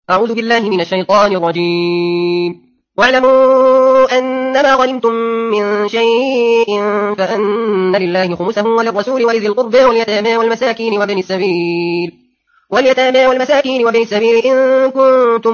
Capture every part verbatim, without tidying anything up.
أعوذ بالله من الشيطان الرجيم. واعلموا أنما غنمتم من شيء فأن لله خمسه وللرسول ولذي القربى واليتامى والمساكين وابن السبيل واليتامى والمساكين وابن السبيل إن كنتم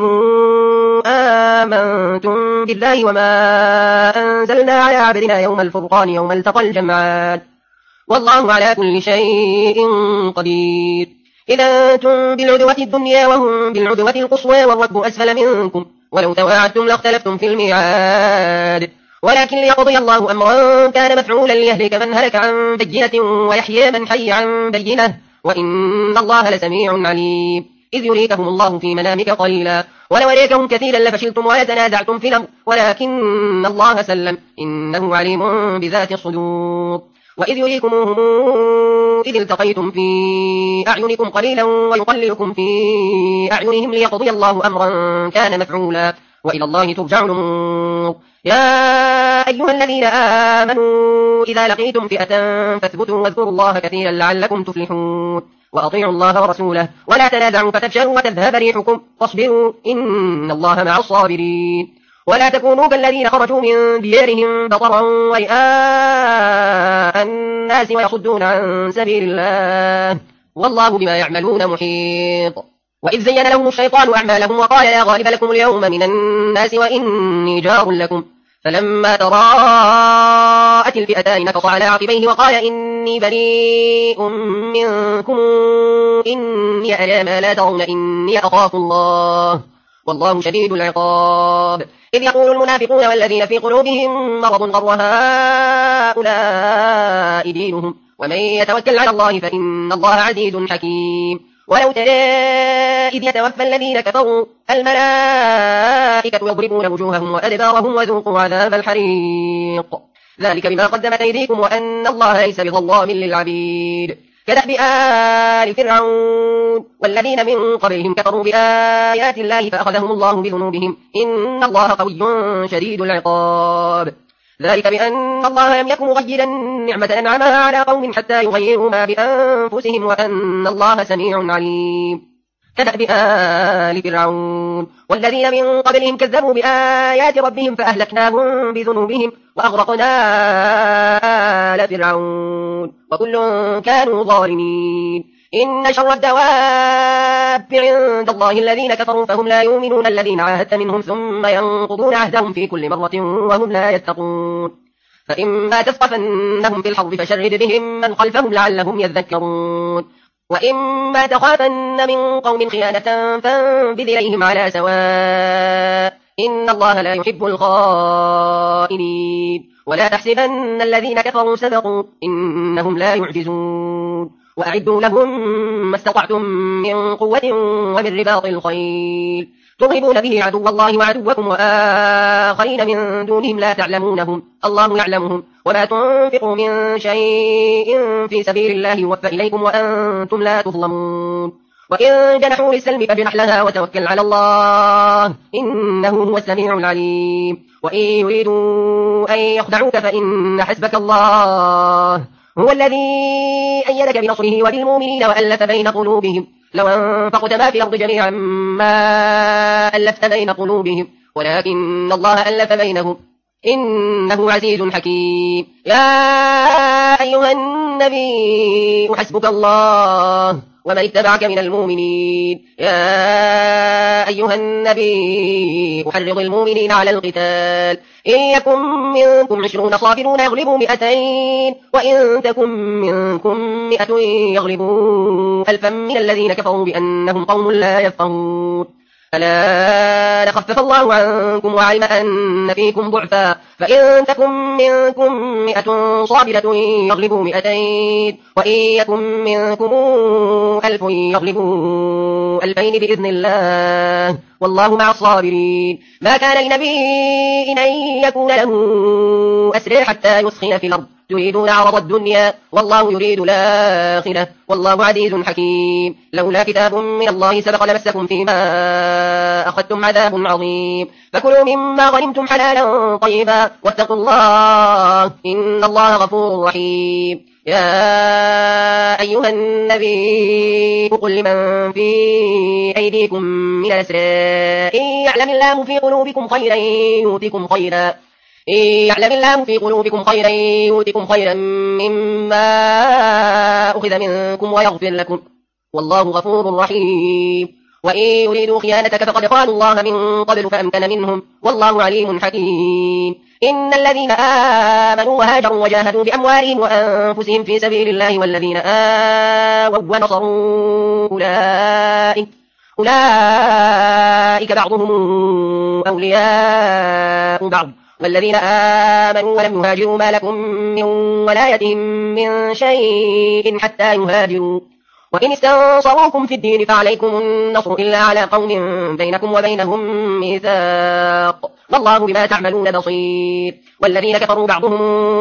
آمنتم بالله وما أنزلنا على عبدنا يوم الفرقان يوم التقى الجمعان والله على كل شيء قدير. إذا أنتم بالعدوة الدنيا وهم بالعدوة القصوى والركب أسفل منكم ولو تواعدتم لاختلفتم في الميعاد ولكن ليقضي الله أمرا كان مفعولا ليهلك من هلك عن بينة ويحيى من حي عن بينة وإن الله لسميع عليم. إذ يريكهم الله في منامك قليلا ولو أريكهم كثيرا لفشلتم ولتنازعتم في الأمر ولكن الله سلم إنه عليم بذات الصدور. وإذ يريكموهم إذ التقيتم في أعينكم قليلا ويقللكم في أعينهم ليقضي الله أمرا كان مفعولا وإلى الله ترجع الأمور. يا أيها الذين آمنوا إذا لقيتم فئة فاثبتوا واذكروا الله كثيرا لعلكم تفلحون وأطيعوا الله ورسوله ولا تنازعوا فتفشلوا وتذهب ريحكم واصبروا إن الله مع الصابرين. ولا تكونوا كالذين خرجوا من ديارهم بطرا ورئاء الناس ويصدون عن سبيل الله والله بما يعملون محيط. وإذ زين لهم الشيطان أعمالهم وقال لا غالب لكم اليوم من الناس وإني جار لكم فلما تراءت الفئتان نكص على عقبيه وقال إني بريء منكم إني أرى ما لا ترون إني أخاف الله والله شديد العقاب. إذ يقول المنافقون والذين في قلوبهم مرض غر هؤلاء دينهم ومن يتوكل على الله فإن الله عزيز حكيم. ولو ترى إذ يتوفى الذين كفروا الملائكة يضربون وجوههم وأدبارهم وذوقوا عذاب الحريق ذلك بما قدمت أيديكم وأن الله ليس بظلام للعبيد. كدأب آل فرعون والذين من قبلهم كفروا بآيات الله فأخذهم الله بذنوبهم إن الله قوي شديد العقاب. ذلك بأن الله لم يكن مغيرا نعمة أنعمها على قوم حتى يغيروا ما بأنفسهم وأن الله سميع عليم. كدأب آل فرعون والذين من قبلهم كذبوا بآيات ربهم فأهلكناهم بذنوبهم وأغرقنا آل فرعون وكل كانوا ظالمين. إن شر الدواب عند الله الذين كفروا فهم لا يؤمنون الذين عاهدت منهم ثم ينقضون عهدهم في كل مرة وهم لا يتقون. فإما تثقفنهم في الحرب فشرد بهم من خلفهم لعلهم يذكرون وإما تخافن من قوم خيانة فانبذ إليهم على سواء إن الله لا يحب الخائنين. ولا تحسبن الذين كفروا سبقوا إنهم لا يعجزون وأعدوا لهم ما استطعتم من قوة ومن رباط الخيل ترهبون به عدو الله وعدوكم وآخرين من دونهم لا تعلمونهم الله يعلمهم وما تنفقوا من شيء في سبيل الله يوفى إليكم وأنتم لا تظلمون. وإن جنحوا للسلم فاجنح لها وتوكل على الله إنه هو السميع العليم. وإن يريدوا أن يخدعوك فإن حسبك الله هو الذي أيدك بنصره وبالمؤمنين وألف بين قلوبهم لو أنفقت ما في الأرض جميعا ما ألفت بين قلوبهم ولكن الله ألف بينهم إنه عزيز حكيم. يا أيها النبي حسبك الله ومن اتبعك من المؤمنين. يا أيها النبي أحرض المؤمنين على القتال إن يكن منكم عشرون صابرون يغلبوا مئتين وإن تكن منكم مئة يغلبوا ألفا من الذين كفروا بأنهم قوم لا يفقهون. ألا خفف الله عنكم وعلم أن فيكم ضعفا فإن تكن منكم مئة صابرة يغلبوا مئتين وإن يكن منكم ألف يغلبوا ألفين بإذن الله والله مع الصابرين. ما كان لنبي أن يكون له أسرى حتى يسخن في الأرض تريدون عرض الدنيا والله يريد الآخرة والله عزيز حكيم. لولا كتاب من الله سبق لمسكم فيما أخذتم عذاب عظيم فكلوا مما غنمتم حلالا طيبا واتقوا الله إن الله غفور رحيم. يا أيها النبي قل لمن في أيديكم من الأسرى إن يعلم الله في قلوبكم خيرا يؤتكم خيرا إن يعلم الله في قلوبكم خيرا يؤتكم خيرا مما أخذ منكم ويغفر لكم والله غفور رحيم وإن يريدوا خيانتك فقد خانوا الله من قبل فأمكن منهم والله عليم حكيم إن الذين آمنوا وهاجروا وجاهدوا بأموالهم وأنفسهم في سبيل الله والذين آووا ونصروا أولئك أولئك بعضهم أولياء بعض والذين آمنوا ولم يهاجروا ما لكم من ولايتهم من شيء حتى يهاجروا وإن استنصروكم في الدين فعليكم النصر إلا على قوم بينكم وبينهم ميثاق والله بما تعملون بصير والذين كفروا بعضهم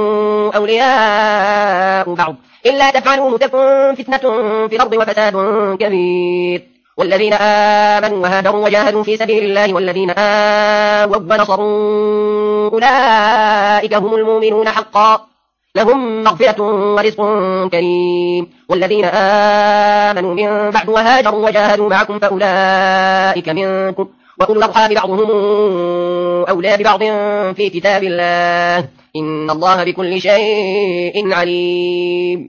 أولياء بعض إلا تفعلوا تكن فتنة في الأرض وفساد كبير والذين آمنوا وهاجروا وجاهدوا في سبيل الله والذين آووا ونصروا أولئك هم المؤمنون حقا لهم مغفرة ورزق كريم والذين آمنوا من بعد وهاجروا وجاهدوا معكم فأولئك منكم وأولو الأرحام بعضهم أولى ببعض في كتاب الله إن الله بكل شيء عليم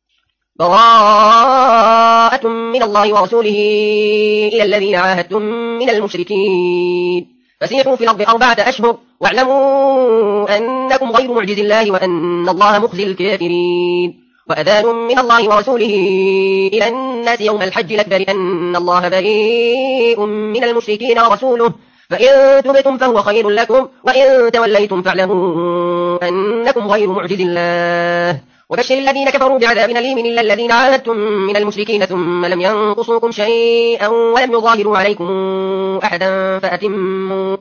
براءة من الله ورسوله إلى الذين عاهدتم من المشركين فسيحوا في الأرض أربعة أشهر واعلموا أنكم غير معجز الله وأن الله مخزي الكافرين وأذان من الله ورسوله إلى الناس يوم الحج الأكبر أن الله بريء من المشركين ورسوله فإن تبتم فهو خير لكم وإن توليتم فاعلموا أنكم غير معجز الله وبشر الذين كفروا بعذاب أليم إلا الذين عاهدتم من المشركين ثم لم ينقصوكم شيئا ولم يظاهروا عليكم أحدا فأتموا,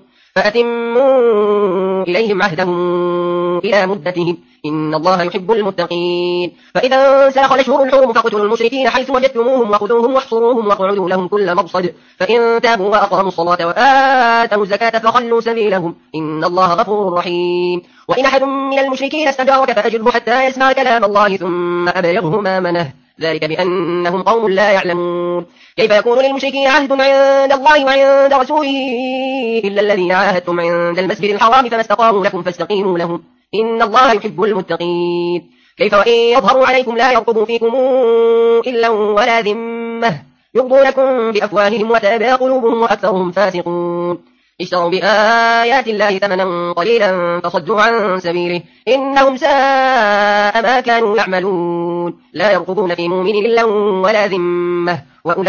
فأتموا إليهم عهدهم إلى مدتهم إن الله يحب المتقين فإذا سلخ الأشهر الحرم فاقتلوا المشركين حيث وجدتموهم وخذوهم واحصروهم واقعدوا لهم كل مرصد فإن تابوا وأقاموا الصلاة وآتوا الزكاة فخلوا سبيلهم إن الله غفور رحيم وإن أحد من المشركين استجارك فأجره حتى يسمع كلام الله ثم أبلغه مامنه ذلك بأنهم قوم لا يعلمون كيف يكون للمشركين عهد عند الله وعند رسوله إلا الذين عاهدتم عند المسجد الحرام فما استقاموا لكم فاستقيموا لهم إن الله يحب المتقين كيف وإن يظهروا عليكم لا يرقبوا فيكم إلا ولا ذمة يرضونكم بأفواههم وتابى قلوبهم وأكثرهم فاسقون اشتروا بآيات الله ثمنا قليلا فصدوا عن سبيله إنهم ساء ما كانوا يعملون لا يرقبون في مؤمن إلا ولا ذمة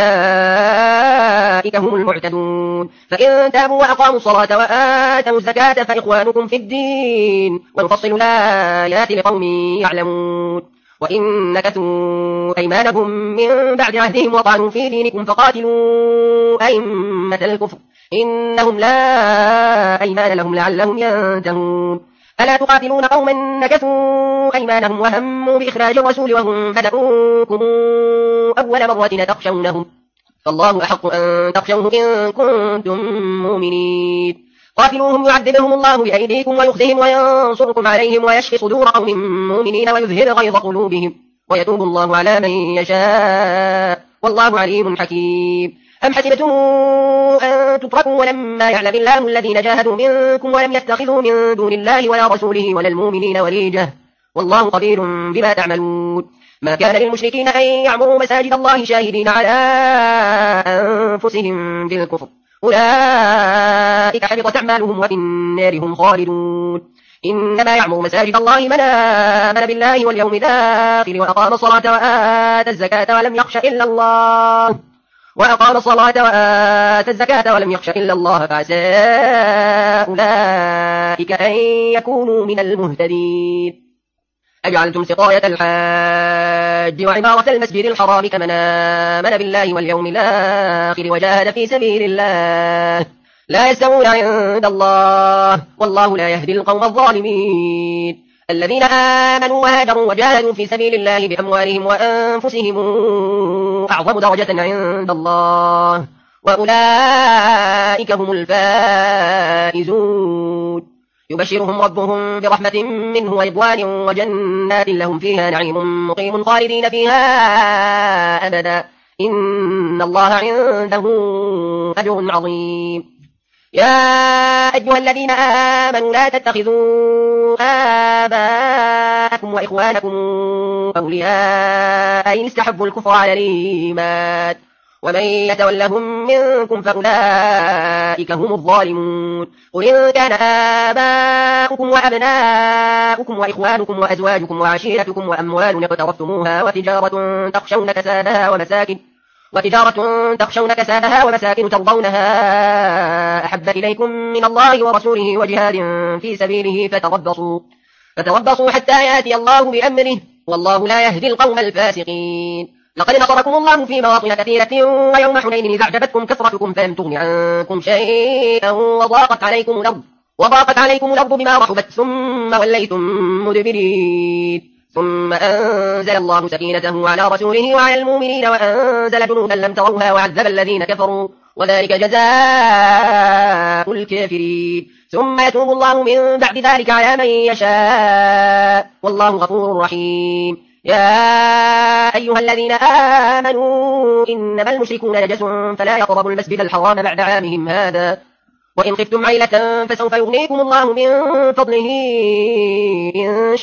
وأولئك هم المعتدون فإن تابوا وأقاموا الصلاة وآتوا الزكاة فإخوانكم في الدين ونفصل الآيات لقوم يعلمون وإن نكثوا أيمانهم من بعد عهدهم وطعنوا في دينكم فقاتلوا أئمة الكفر إنهم لا أيمان لهم لعلهم ينتهون ألا تقاتلون قوما نكثوا أيمانهم وهموا بإخراج الرسول وهم بدأوكم أول مرة تخشونهم فالله أحق أن تخشوه إن كنتم مؤمنين قاتلوهم يعذبهم الله بأيديكم ويخزهم وينصركم عليهم ويشفي صدور قوم مؤمنين ويذهب غيظ قلوبهم ويتوب الله على من يشاء والله عليم حكيم أم حسبتم أن تتركوا ولما يعلم الله الذين جاهدوا منكم ولم يتخذوا من دون الله ولا رسوله ولا المؤمنين وليجة والله خبير بما تعملون ما كان للمشركين أن يعمروا مساجد الله شاهدين على أنفسهم بالكفر أولئك حبطت أعمالهم وفي النار هم خالدون إنما يعمر مساجد الله من آمن بالله واليوم الآخر وأقام الصلاة وآتى الزكاة ولم يخش إلا الله وأقام الصلاة وآتى الزكاة ولم يخش إلا الله فعسى أولئك أن يكونوا من المهتدين أجعلتم سقاية الحاج وعمارة المسجد الحرام كمن آمن بالله واليوم الآخر وجاهد في سبيل الله لا يستوون عند الله والله لا يهدي القوم الظالمين الذين آمنوا وهاجروا وجاهدوا في سبيل الله بأموالهم وأنفسهم أعظم درجة عند الله وأولئك هم الفائزون يبشرهم ربهم برحمة منه ورضوان وجنات لهم فيها نعيم مقيم خالدين فيها أبدا إن الله عنده أجر عظيم. يا أيها الذين آمنوا لا تتخذوا آباءكم وإخوانكم أولياء إن استحبوا الكفر على الإيمان ومن يتولهم منكم فأولئك هم الظالمون. قل إن كان آباؤكم وأبناؤكم وإخوانكم وأزواجكم وعشيرتكم وأموال اقترفتموها وتجارة تخشون كسادها ومساكن وتجارة تخشون كسادها ومساكن ترضونها أحب إليكم من الله ورسوله وجهاد في سبيله فتربصوا فتربصوا حتى يأتي الله بأمره والله لا يهدي القوم الفاسقين. لقد نصركم الله في مواطن كثيرة ويوم حنين إذ أعجبتكم كثرتكم فلم تغن عنكم شيئا وضاقت عليكم الأرض وضاقت عليكم الأرض بما رحبت ثم وليتم مدبرين ثم أنزل الله سكينته على رسوله وعلى المؤمنين وأنزل جنودا لم تروها وعذب الذين كفروا وذلك جزاء الكافرين. ثم يتوب الله من بعد ذلك على من يشاء والله غفور رحيم. يا أيها الذين آمنوا إنما المشركون نجس فلا يقربوا المسجد الحرام بعد عامهم هذا وإن خفتم عيلة فسوف يغنيكم الله من فضله إن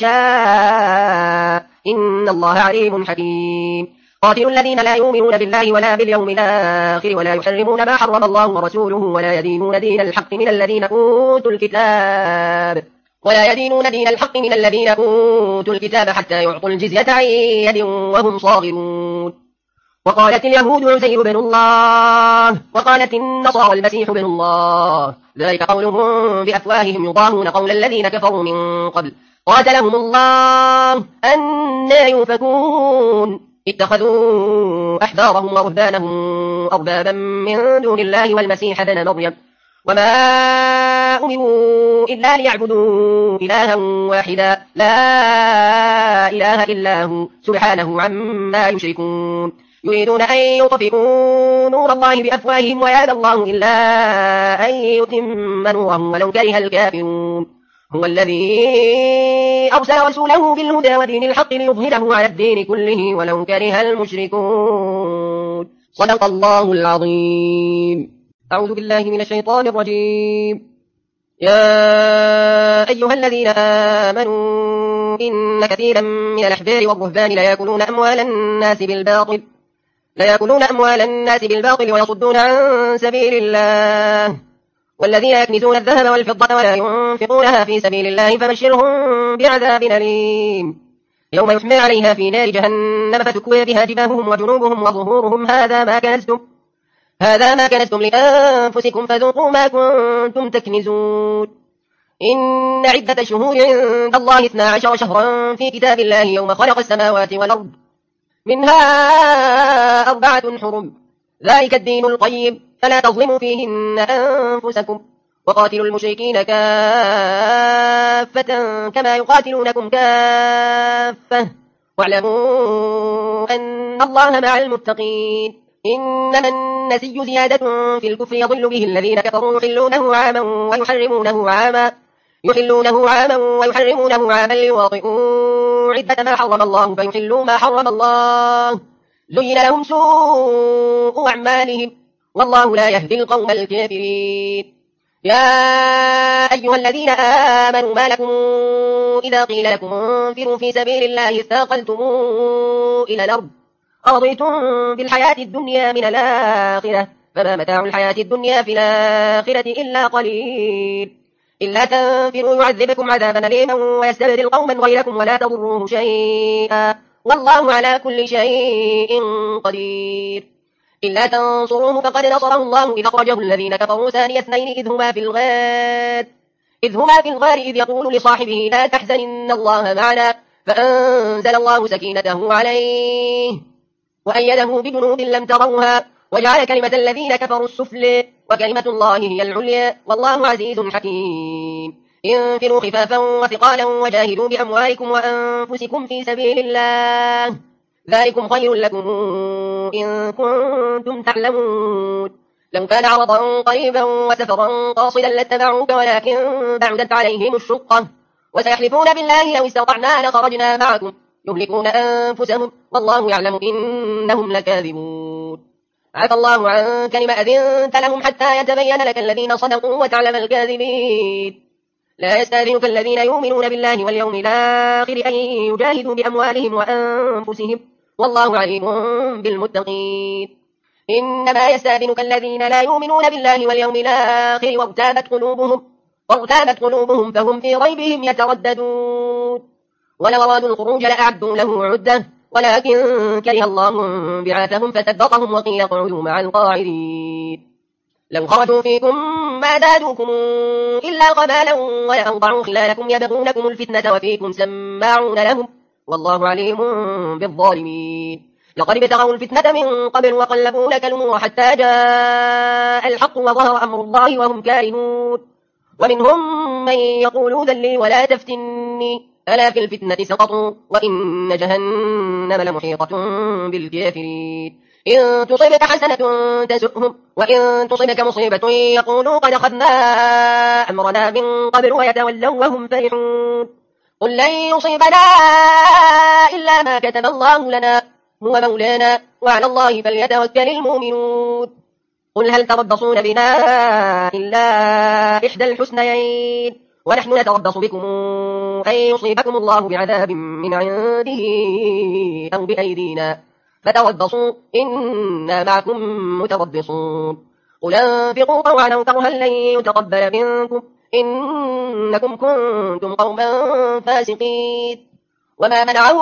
شاء إن الله عليم حكيم. قاتلوا الذين لا يؤمنون بالله ولا باليوم الآخر ولا يحرمون ما حرم الله ورسوله ولا يدينون دين الحق من الذين أوتوا الكتاب ولا يدينون دين الحق من الذين أوتوا الكتاب حتى يعطوا الجزية عن يد وهم صاغرون. وقالت اليهود عزير بن الله وقالت النصارى المسيح بن الله ذلك قولهم بأفواههم يضاهون قول الذين كفروا من قبل قاتلهم الله أنى يؤفكون. اتخذوا أحبارهم ورهبانهم أربابا من دون الله والمسيح ابن مريم وما أمروا إلا ليعبدوا إلها واحدا لا إله إلا هو سبحانه عما يشركون. يريدون أن يطفئوا نور الله بأفواههم ويأبى الله إلا أن يتم نوره ولو كره الكافرون. هو الذي أرسل رسوله بالهدى ودين الحق ليظهره على الدين كله ولو كره المشركون. صدق الله العظيم. أعوذ بالله من الشيطان الرجيم. يا أيها الذين آمنوا إن كثيرا من الأحبار والرهبان ليأكلون أموال الناس بالباطل ليأكلون أموال الناس بالباطل ويصدون عن سبيل الله والذين يكنزون الذهب والفضة ولا ينفقونها في سبيل الله فبشرهم بعذاب أليم يوم يحمى عليها في نار جهنم فتكوي بها جباههم وجنوبهم وظهورهم هذا ما كنزتم هذا ما كنزتم لأنفسكم فذوقوا ما كنتم تكنزون. إن عدة شهور عند الله اثنا عشر شهرا في كتاب الله يوم خلق السماوات والأرض منها أربعة حرم ذلك الدين القيم فلا تظلموا فيهن أنفسكم وقاتلوا المشركين كافة كما يقاتلونكم كافة واعلموا أن الله مع المتقين. إنما النسي زيادة في الكفر يضل به الذين كفروا يحلونه عاما ويحرمونه عاما يحلونه عاما ويحرمونه عاما ليواطئوا عدة ما حرم الله فيحلوا ما حرم الله زين لهم سوء أعمالهم والله لا يهدي القوم الكافرين. يا أيها الذين آمنوا ما لكم إذا قيل لكم انفروا في سبيل الله اثاقلتم إلى الأرض أرضيتم بالحياة الدنيا من الآخرة فما متاع الحياة الدنيا في الآخرة إلا قليل إلا تنفروا يعذبكم عذابا أليما ويستبدل قوما غيركم ولا تضروه شيئا والله على كل شيء قدير. إلا تنصروه فقد نصره الله إذ أخرجه الذين كفروا ثاني اثنين إذ هما في الغار إذ هما في الغار إذ يقول لصاحبه لا تحزن إن الله معنا فأنزل الله سكينته عليه وأيده بجنود لم تروها وجعل كلمة الذين كفروا السفل وكلمة الله هي العليا والله عزيز حكيم. انفروا خفافا وثقالا وجاهدوا بأموالكم وأنفسكم في سبيل الله ذلكم خير لكم إن كنتم تعلمون. لو كان عرضا قريبا وسفرا قاصدا لاتبعوك ولكن بعدت عليهم الشقة وسيحلفون بالله لو استطعنا لخرجنا معكم يهلكون أنفسهم والله يعلم إنهم لكاذبون. عفى الله عنك لما أذنت لهم حتى يتبين لك الذين صدقوا وتعلم الكاذبين. لا يستأذنك الذين يؤمنون بالله واليوم الآخر أن يجاهدوا بأموالهم وأنفسهم والله عليم بالمتقين. إنما يستأذنك الذين لا يؤمنون بالله واليوم الآخر وارتابت قلوبهم, وارتابت قلوبهم فهم في ريبهم يترددون. ولو أرادوا الخروج لأعدوا له عدة ولكن كره الله بعاثهم فثبطهم وقيل اقعدوا مع القاعدين. لو خرجوا فيكم ما زادوكم إلا قبالا ولأوضعوا خلالكم يبغونكم الفتنة وفيكم سماعون لهم والله عليم بالظالمين. لقد ابتغوا الفتنة من قبل وقلبوا لك الأمور حتى جاء الحق وظهر أمر الله وهم كارهون. ومنهم من يقول ذلي ولا تفتني ألا في الفتنة سقطوا وإن جهنم لمحيطة بالكافرين. إن تصيبك حسنة تسؤهم وإن تصيبك مصيبة يقولوا قد أخذنا أمرنا من قبل ويتولوا وهم فرحون. قل لن يصيبنا إلا ما كتب الله لنا هو مولانا وعلى الله فليتوكل المؤمنون. قل هل تربصون بنا إلا إحدى الحسنيين ونحن نتربص بكم أن يصيبكم الله بعذاب من عنده أو بأيدينا فتربصوا إنا معكم متربصون. قل أنفقوا طوعا أو كرها لن يتقبل منكم إنكم كنتم قوما فاسقين. وما منعهم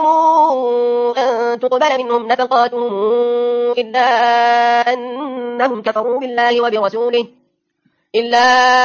أن تقبل منهم نفقاتهم إلا أنهم كفروا بالله وبرسوله إلا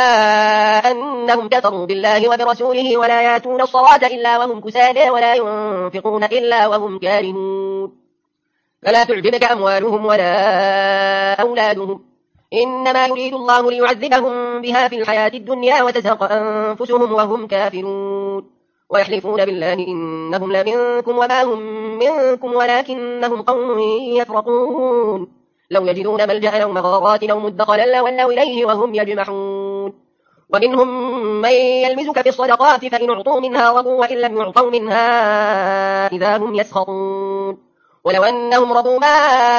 أنهم كفروا بالله وبرسوله ولا يأتون الصلاة إلا وهم كسالى ولا ينفقون إلا وهم كارهون. فلا تعجبك أموالهم ولا أولادهم إنما يريد الله ليعذبهم بها في الحياة الدنيا وتزهق أنفسهم وهم كافرون. ويحلفون بالله إنهم لمنكم وما هم منكم ولكنهم قوم يفرقون. لو يجدون ملجأ أو مغارات أو مدخلا لولوا إليه وهم يجمحون. ومنهم من يلمزك في الصدقات فإن أعطوا منها رضوا وإن لم يعطوا منها إذا هم يسخطون. ولو أنهم رضوا ما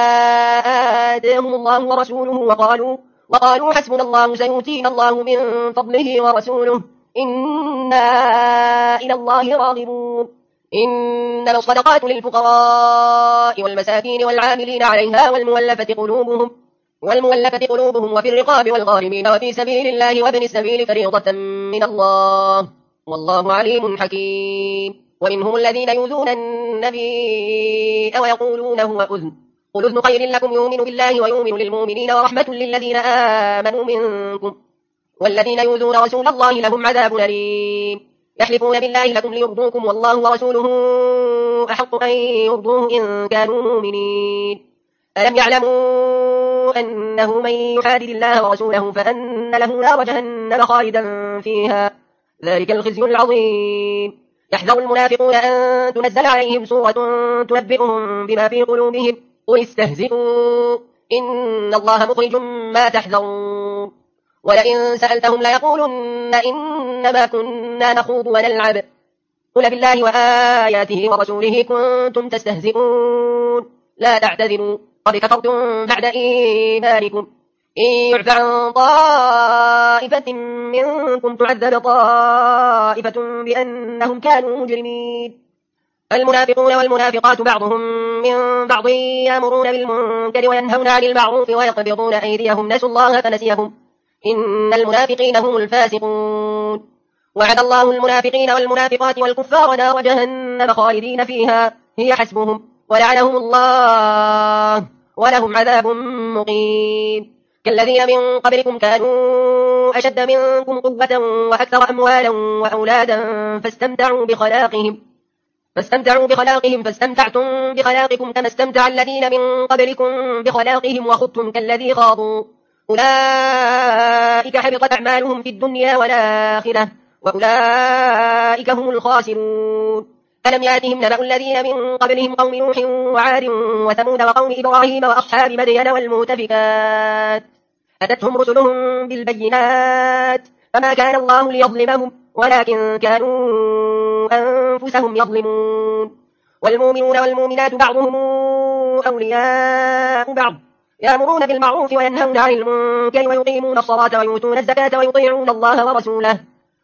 آتاهم الله ورسوله وقالوا, وقالوا حسبنا الله سيؤتينا الله من فضله ورسوله إنا إلى الله راغبون. إنما الصدقات للفقراء والمساكين والعاملين عليها والمولفة قلوبهم, والمولفة قلوبهم وفي الرقاب والغارمين وفي سبيل الله وابن السبيل فريضة من الله والله عليم حكيم. ومنهم الذين يؤذون النبي ويقولون هو أذن قل أذن خير لكم يؤمن بالله ويؤمن للمؤمنين ورحمة للذين آمنوا منكم والذين يؤذون رسول الله لهم عذاب أليم. يحلفون بالله لكم ليرضوكم والله ورسوله أحق أن يرضوه إن كانوا مؤمنين. ألم يعلموا أنه من يحادد الله ورسوله فأن له نار جهنم خالدا فيها ذلك الخزي العظيم. يحذر المنافقون أن تنزل عليهم سورة تنبئهم بما في قلوبهم قل استهزئوا إن الله مخرج ما تحذرون. ولئن سألتهم ليقولن إنما كنا نخوض ونلعب قل بالله وآياته ورسوله كنتم تستهزئون لا تعتذروا قد كفرتم بعد إيمانكم إن يعفى عن طائفة منكم تعذب طائفة بأنهم كانوا مجرمين. المنافقون والمنافقات بعضهم من بعض يأمرون بالمنكر وينهون عن المعروف ويقبضون أيديهم نسوا الله فنسيهم إن المنافقين هم الفاسقون. وعد الله المنافقين والمنافقات والكفار نار جهنم خالدين فيها هي حسبهم ولعنهم الله ولهم عذاب مقيم. كالذين من قبلكم كانوا أشد منكم قوة وأكثر أموالا وأولادا فاستمتعوا بخلاقهم فاستمتعوا بخلاقهم فاستمتعتم بخلاقكم كما استمتع الذين من قبلكم بخلاقهم وخضتم كالذي خاضوا أولئك حبطت أعمالهم في الدنيا والآخرة وأولئك هم الخاسرون. ألم يأتهم نبأ الذين من قبلهم قوم نوح وعاد وثمود وقوم إبراهيم وأصحاب مدين والمؤتفكات أتتهم رسلهم بالبينات فما كان الله ليظلمهم ولكن كانوا أنفسهم يظلمون والمؤمنون والمؤمنات بعضهم أولياء بعض يأمرون بالمعروف وينهون عن المنكر ويقيمون الصلاة ويؤتون الزكاة ويطيعون الله ورسوله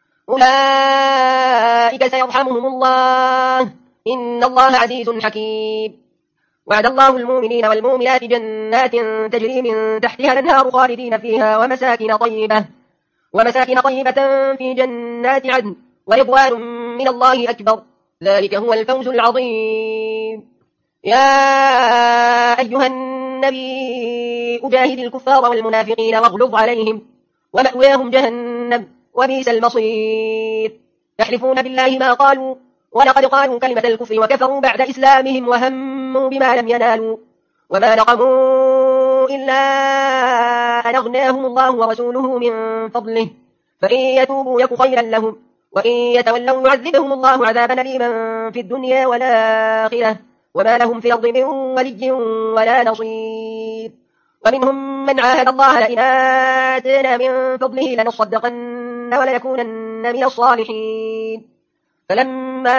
أولئك سيرحمهم الله إن الله عزيز حكيم وعد الله المؤمنين والمؤمنات جنات تجري من تحتها الأنهار خالدين فيها ومساكن طيبة ومساكن طيبة في جنات عدن ورضوان من الله أكبر ذلك هو الفوز العظيم يا أيها النبي أجاهد الكفار والمنافقين واغلظ عليهم ومأواهم جهنم وبئس المصير يحلفون بالله ما قالوا ولقد قالوا كلمة الكفر وكفروا بعد إسلامهم وهموا بما لم ينالوا وما نقموا إلا أن أغناهم الله ورسوله من فضله فإن يتوبوا يك خيرا لهم وإن يتولوا يعذبهم الله عذابا أليما في الدنيا والآخرة وما لهم في الأرض من ولي ولا نصير ومنهم من عاهد الله لئن آتانا من فضله لنصدقن ولنكونن من الصالحين فلما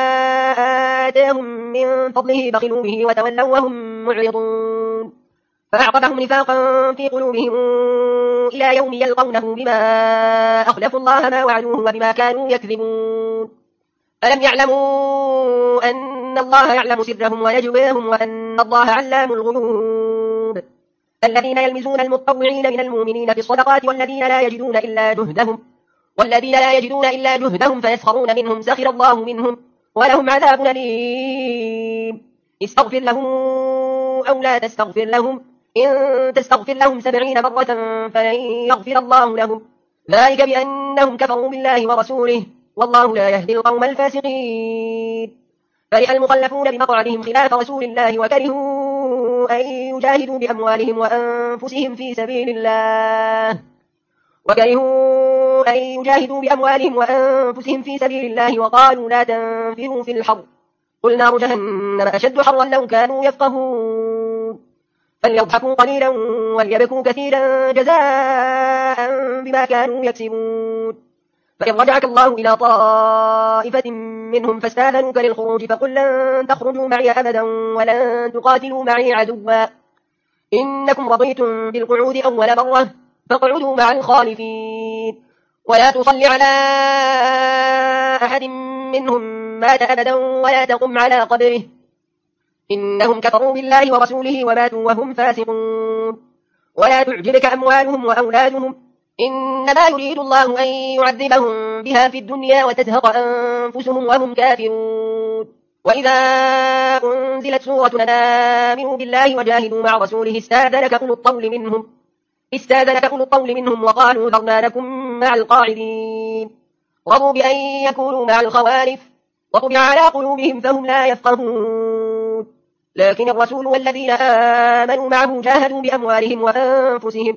آتاهم من فضله بخلوا به وتولوا وهم معرضون فأعقبهم نفاقا في قلوبهم إلى يوم يلقونه بما أخلفوا الله ما وعدوه وبما كانوا يكذبون ألم يعلموا أن الله يعلم سرهم ونجواهم وأن الله علام الغيوب الذين يلمزون المتطوعين من المؤمنين في الصدقات والذين لا يجدون إلا جهدهم والذين لا يجدون إلا جهدهم فيسخرون منهم سخر الله منهم ولهم عذاب أليم استغفر لهم أو لا تستغفر لهم إن تستغفر لهم سبعين مرة فلن يغفر الله لهم ذلك بأنهم كفروا بالله ورسوله والله لا يهدي القوم الفاسقين فرح المخلفون بمقعدهم خلاف رسول الله وكرهوا أن يجاهدوا بأموالهم وأنفسهم في سبيل الله وكرهوا أن يجاهدوا بأموالهم وأنفسهم في سبيل الله وقالوا لا تنفروا في الحر قل نار جهنم أشد حرا لو كانوا يفقهون فليضحكوا قليلا وليبكوا كثيرا جزاء بما كانوا يكسبون فإن رجعك الله إلى طائفة منهم فاستاذنوك للخروج فقل لن تخرجوا معي أبدا ولن تقاتلوا معي عدوا إنكم رضيتم بالقعود أول مرة فاقعدوا مع الخالفين ولا تصل على أحد منهم مات أبدا ولا تقم على قبره إنهم كفروا بالله ورسوله وماتوا وهم فاسقون ولا تعجبك أموالهم وأولادهم إنما يريد الله أن يعذبهم بها في الدنيا وتزهق أنفسهم وهم كافرون وإذا أنزلت سورة أن آمنوا بالله وجاهدوا مع رسوله استاذنك أولو الطول منهم استاذنك أولو الطول منهم وقالوا ذرنا لكم مع القاعدين رضوا بأن يكونوا مع الخوالف وطبع على قلوبهم فهم لا يفقهون لكن الرسول والذين آمنوا معه جاهدوا بأموالهم وأنفسهم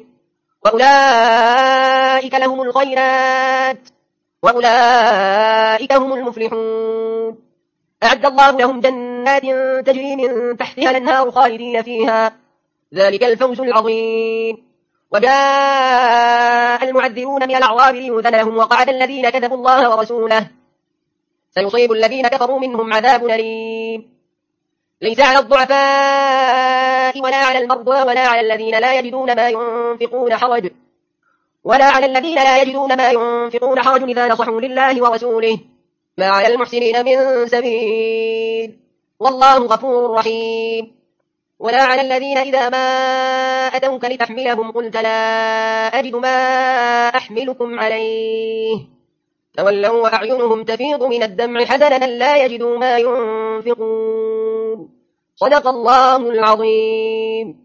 وأولئك لهم الخيرات وأولئك هم المفلحون أعد الله لهم جنات تجري من تحتها الأنهار خالدين فيها ذلك الفوز العظيم وجاء المعذرون من الأعراب ليؤذن لهم وقعد الذين كذبوا الله ورسوله سيصيب الذين كفروا منهم عذاب أليم ليس على الضعفاء ولا على المرضى ولا على الذين لا يجدون ما ينفقون حرج ولا على الذين لا يجدون ما ينفقون حرج إذا نصحوا لله ورسوله ما على المحسنين من سبيل والله غفور رحيم ولا على الذين إذا ما أتوك لتحملهم قلت لا أجد ما أحملكم عليه تولوا وأعينهم تفيض من الدمع حزنا لا يجدوا ما ينفقون صدق الله العظيم.